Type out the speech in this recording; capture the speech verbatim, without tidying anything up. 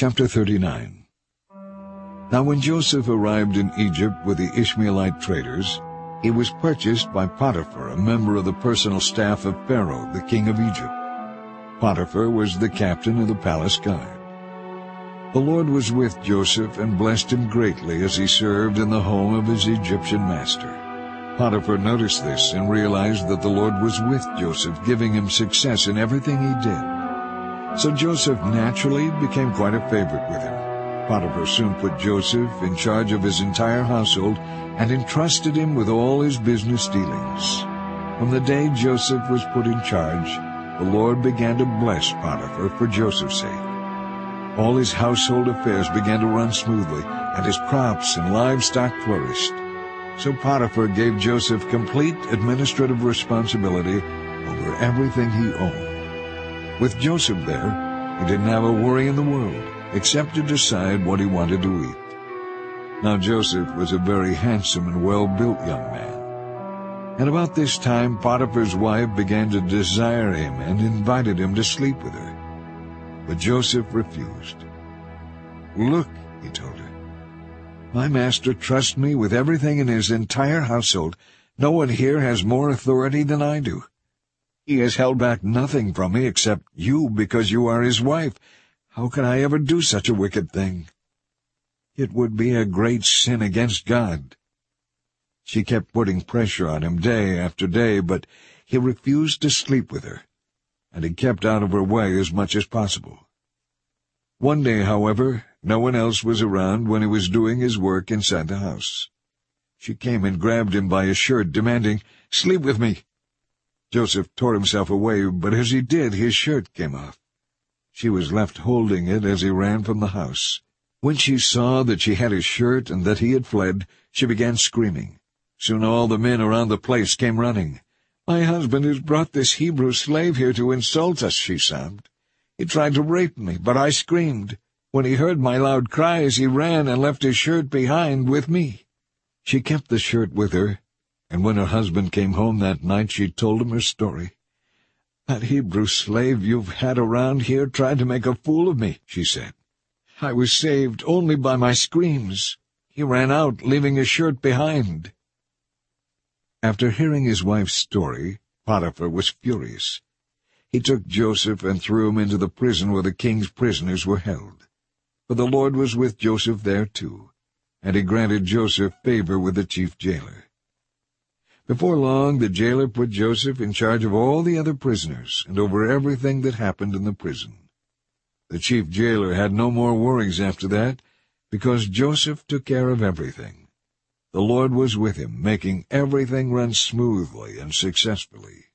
Chapter thirty-nine. Now when Joseph arrived in Egypt with the Ishmaelite traders, he was purchased by Potiphar, a member of the personal staff of Pharaoh, the king of Egypt. Potiphar was the captain of the palace guard. The Lord was with Joseph and blessed him greatly as he served in the home of his Egyptian master. Potiphar noticed this and realized that the Lord was with Joseph, giving him success in everything he did. So Joseph naturally became quite a favorite with him. Potiphar soon put Joseph in charge of his entire household and entrusted him with all his business dealings. From the day Joseph was put in charge, the Lord began to bless Potiphar for Joseph's sake. All his household affairs began to run smoothly, and his crops and livestock flourished. So Potiphar gave Joseph complete administrative responsibility over everything he owned. With Joseph there, he didn't have a worry in the world, except to decide what he wanted to eat. Now Joseph was a very handsome and well-built young man. And about this time Potiphar's wife began to desire him and invited him to sleep with her. But Joseph refused. "Look," he told her, "my master trusts me with everything in his entire household. No one here has more authority than I do. He has held back nothing from me except you because you are his wife. How can I ever do such a wicked thing? It would be a great sin against God." She kept putting pressure on him day after day, but he refused to sleep with her, and he kept out of her way as much as possible. One day, however, no one else was around when he was doing his work inside the house. She came and grabbed him by his shirt, demanding, "Sleep with me." Joseph tore himself away, but as he did, his shirt came off. She was left holding it as he ran from the house. When she saw that she had his shirt and that he had fled, she began screaming. Soon all the men around the place came running. "My husband has brought this Hebrew slave here to insult us," she sobbed. "He tried to rape me, but I screamed. When he heard my loud cries, he ran and left his shirt behind with me." She kept the shirt with her, and when her husband came home that night, she told him her story. "That Hebrew slave you've had around here tried to make a fool of me," she said. "I was saved only by my screams. He ran out, leaving his shirt behind." After hearing his wife's story, Potiphar was furious. He took Joseph and threw him into the prison where the king's prisoners were held. For the Lord was with Joseph there too, and he granted Joseph favor with the chief jailer. Before long, the jailer put Joseph in charge of all the other prisoners and over everything that happened in the prison. The chief jailer had no more worries after that, because Joseph took care of everything. The Lord was with him, making everything run smoothly and successfully.